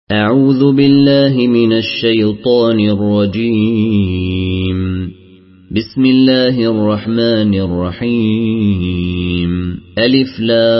أعوذ بالله من الشيطان الرجيم. بسم الله الرحمن الرحيم. ألف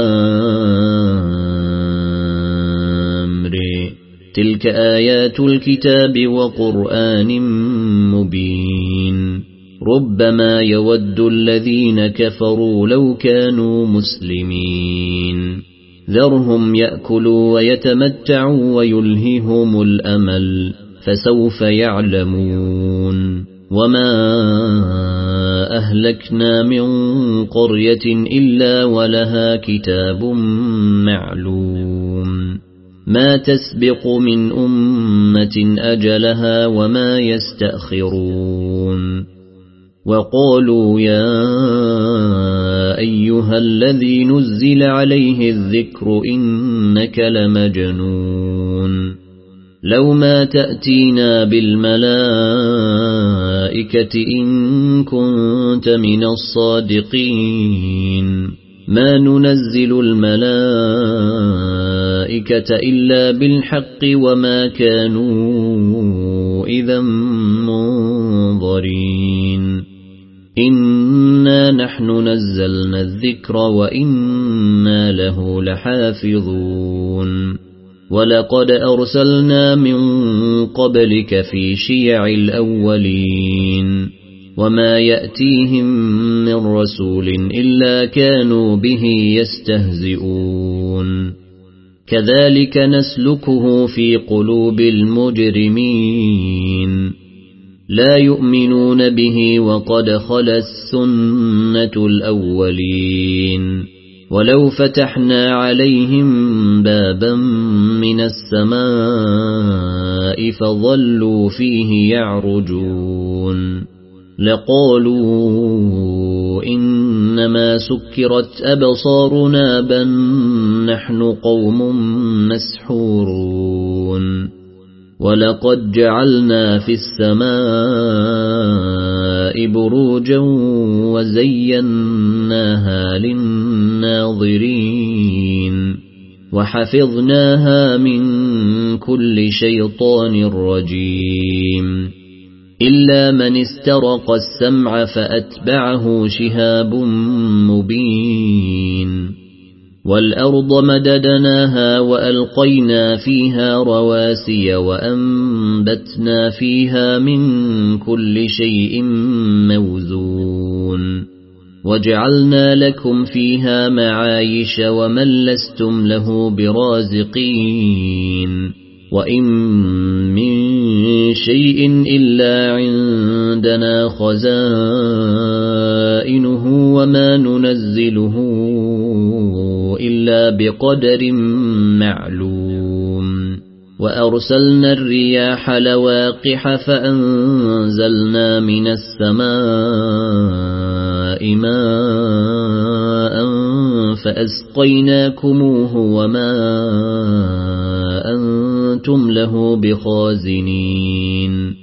لام ر. تلك آيات الكتاب وقرآن مبين. ربما يود الذين كفروا لو كانوا مسلمين. ذرهم يأكلوا ويتمتعوا ويلههم الأمل فسوف يعلمون. وما أهلكنا من قرية إلا ولها كتاب معلوم. ما تسبق من أمة أجلها وما يستأخرون. وقالوا يا أيها الذي نزل عليه الذكر إنك لمجنون. لو ما تأتينا بالملائكة إن كنت من الصادقين. ما ننزل الملائكة إلا بالحق وما كانوا إذا منظرين. إنا نحن نزلنا الذكر وإنا له لحافظون. ولقد أرسلنا من قبلك في شيع الأولين. وما يأتيهم من رسول إلا كانوا به يستهزئون. كذلك نسلكه في قلوب المجرمين. لا يؤمنون به وقد خلت سنة الأولين. ولو فتحنا عليهم بابا من السماء فظلوا فيه يعرجون لقالوا إنما سكرت أبصارنا بل نحن قوم مسحورون. ولقد جعلنا في السماء بروجا وزيناها للناظرين وحفظناها من كل شيطان رجيم. إلا من استرق السمع فأتبعه شهاب مبين. والأرض مددناها وألقينا فيها رواسي وأنبتنا فيها من كل شيء موزون. وجعلنا لكم فيها معايش ومن لستم له برازقين. وإن من شيء إلا عندنا خزائنه وما ننزله إلا بقدر معلوم. وأرسلنا الرياح لواقح فأنزلنا من السماء ماء فأسقيناكموه وما أنتم له بخازنين.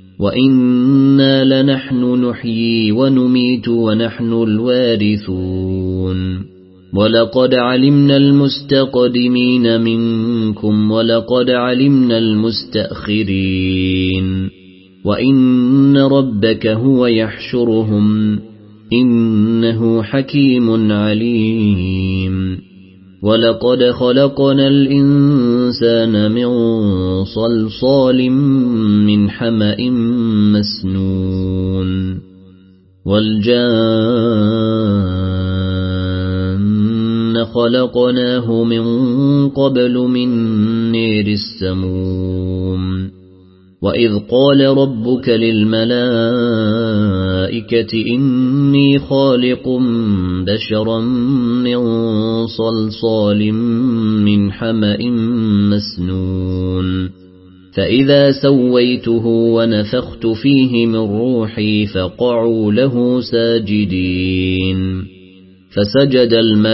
وإنا لنحن نحيي ونميت ونحن الوارثون. ولقد علمنا المستقدمين منكم ولقد علمنا المستأخرين. وإن ربك هو يحشرهم إنه حكيم عليم. ولقد خلقنا الإنسان من صلصال من حمأ مسنون. والجان خلقناه من قبل من نير السموم. وإذ قال ربك للملائكة إني خالق بشرا من صلصال من حمأ مسنون. فإذا سويته ونفخت فيه من روحي فقعوا له ساجدين. فسجد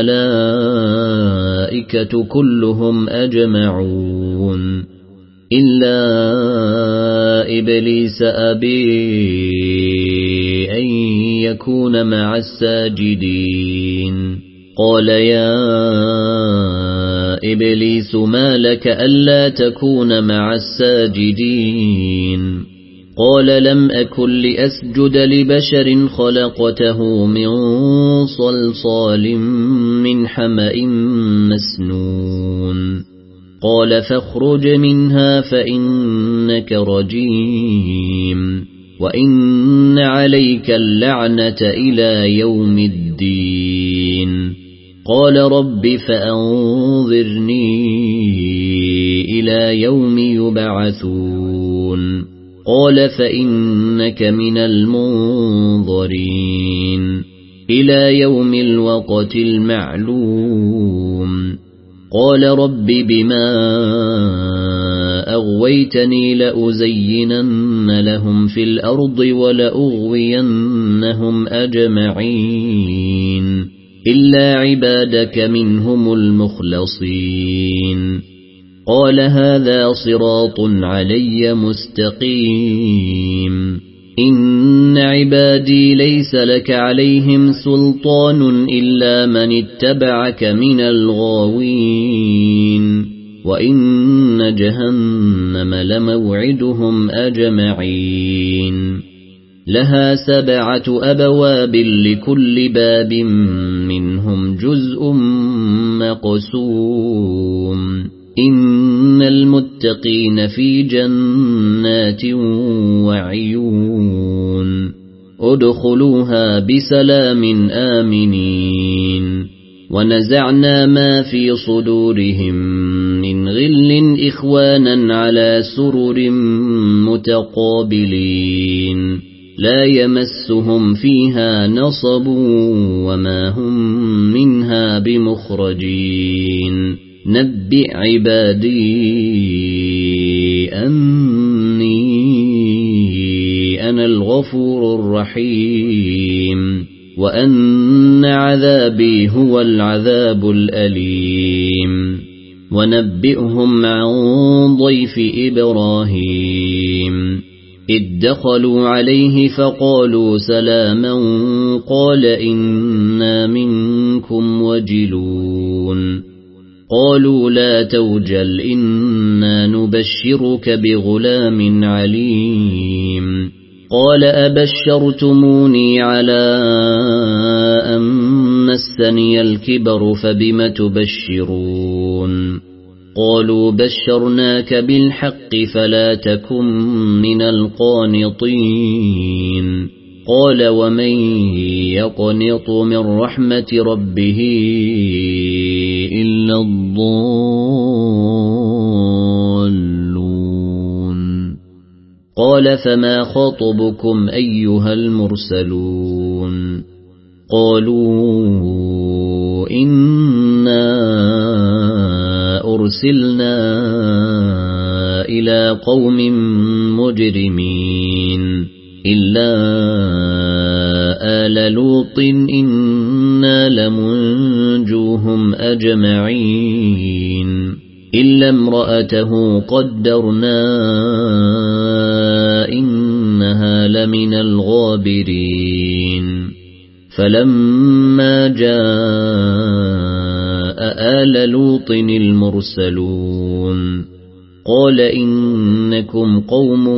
الملائكة كلهم أجمعون إلا إبليس أبي أن يكون مع الساجدين. قال يا إبليس ما لك ألا تكون مع الساجدين قال لم أكن لأسجد لبشر خلقته من صلصال من حمأ مسنون قال فاخرج منها فإنك رجيم وإن عليك اللعنة إلى يوم الدين قال رب فأنظرني إلى يوم يبعثون قال فإنك من المنظرين إلى يوم الوقت المعلوم قال رب بما أغويتني لأزينن لهم في الأرض ولأغوينهم أجمعين إلا عبادك منهم المخلصين قال هذا صراط علي مستقيم إن عبادي ليس لك عليهم سلطان إلا من اتبعك من الغاوين وإن جهنم لموعدهم أجمعين لها 7 أبواب لكل باب منهم جزء مقسوم إن المتقين في جنات وعيون ادخلوها بسلام آمنين ونزعنا ما في صدورهم من غل إخوانا على سرر متقابلين لا يمسهم فيها نصب وما هم منها بمخرجين نبئ عبادي أني أنا الغفور الرحيم وأن عذابي هو العذاب الأليم ونبئهم عن ضيف إبراهيم إذ دخلوا عليه فقالوا سلاما قال إنا منكم وجلون قالوا لا توجل إنا نبشرك بغلام عليم قال أبشرتموني على أن مسني الكبر فبم تبشرون قالوا بشرناك بالحق فلا تكن من القانطين قال ومن يقنط من رحمة ربه إلا الضالون قال فما خطبكم أيها المرسلون قالوا إنا أرسلنا إلى قوم مجرمين إلا آل لوط إنا لمنجوهم أجمعين إلا امرأته قدرنا إنها لمن الغابرين فلما جاء آل لوط المرسلون قال إنكم قوم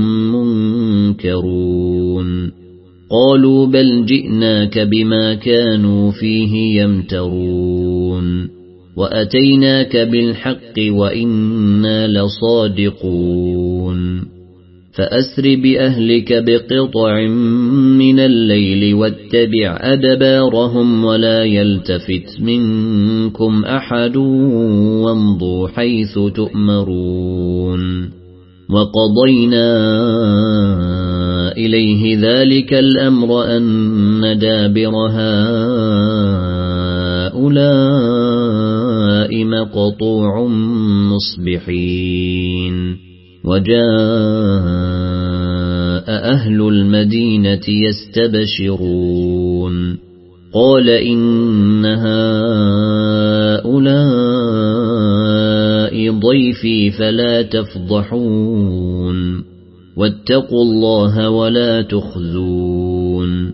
منكرون قالوا بل جئناك بما كانوا فيه يمترون وأتيناك بالحق وإنا لصادقون فأسر بأهلك بقطع من الليل واتبع أدبارهم ولا يلتفت منكم أحد وامضوا حيث تؤمرون وقضينا إليه ذلك الأمر أن دابر هؤلاء مقطوع مصبحين وجاء أهل المدينة يستبشرون قال إن هؤلاء ضيفي فلا تفضحون واتقوا الله ولا تخزون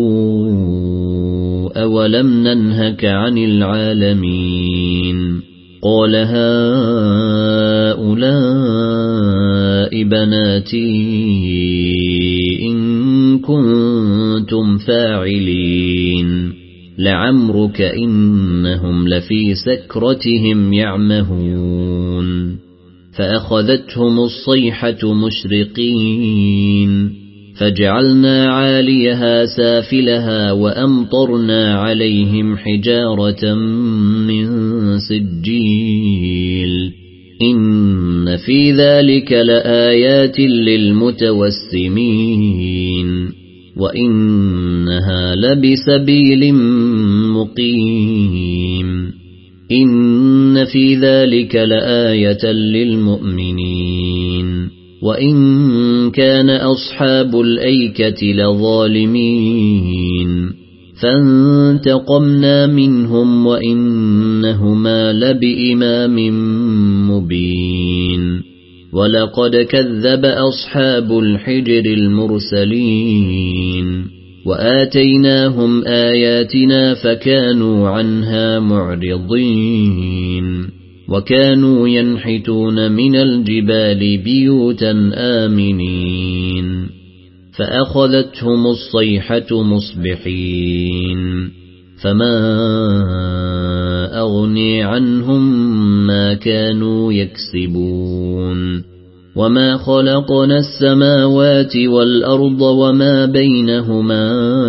قالوا أولم ننهك عن العالمين قال هؤلاء بناتي إن كنتم فاعلين لعمرك إنهم لفي سكرتهم يعمهون فأخذتهم الصيحة مشرقين فجعلنا عاليها سافلها وأمطرنا عليهم حجارة من سجيل إن في ذلك لآيات للمتوسمين وإنها لبسبيل مقيم إن في ذلك لآية للمؤمنين وإن كان أصحاب الأيكة لظالمين فانتقمنا منهم وإنهما لبإمام مبين ولقد كذب أصحاب الحجر المرسلين وآتيناهم آياتنا فكانوا عنها معرضين وكانوا ينحتون من الجبال بيوتا آمنين فأخذتهم الصيحة مصبحين فما أغني عنهم ما كانوا يكسبون وما خلقنا السماوات والأرض وما بينهما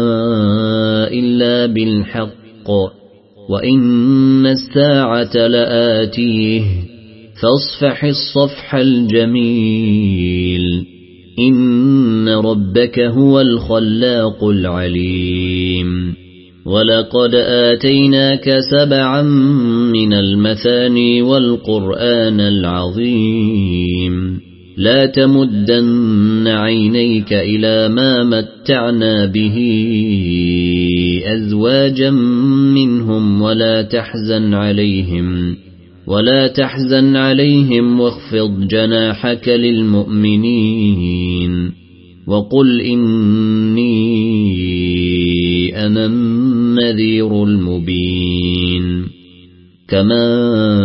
إلا بالحق وإن الساعة لآتيه فاصفح الصفح الجميل إن ربك هو الخلاق العليم ولقد آتيناك 7 من المثاني والقرآن العظيم لا تمدن عينيك إلى ما متعنا به أزواجا منهم ولا تحزن عليهم واخفض جناحك للمؤمنين وقل إني أنا النذير المبين كما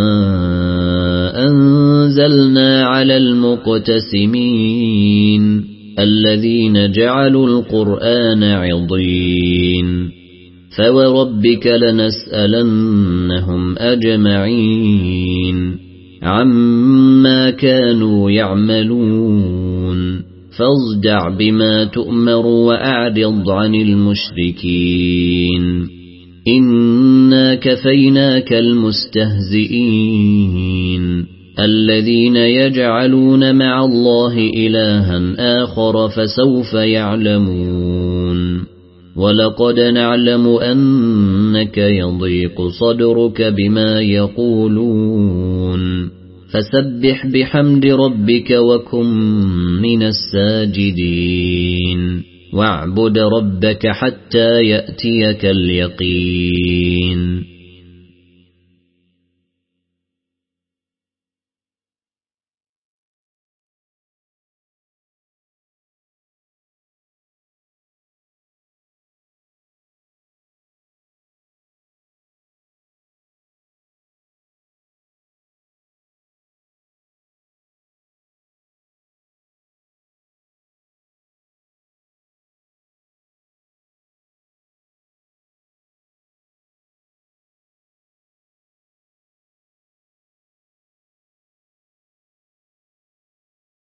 أنزلنا على المقتسمين الذين جعلوا القرآن عضين فوربك لنسألنهم أجمعين عما كانوا يعملون فاصدع بما تؤمر وأعرض عن المشركين إنا كفيناك المستهزئين الذين يجعلون مع الله إلها آخر فسوف يعلمون ولقد نعلم أنك يضيق صدرك بما يقولون فسبح بحمد ربك وكن من الساجدين واعبد ربك حتى يأتيك اليقين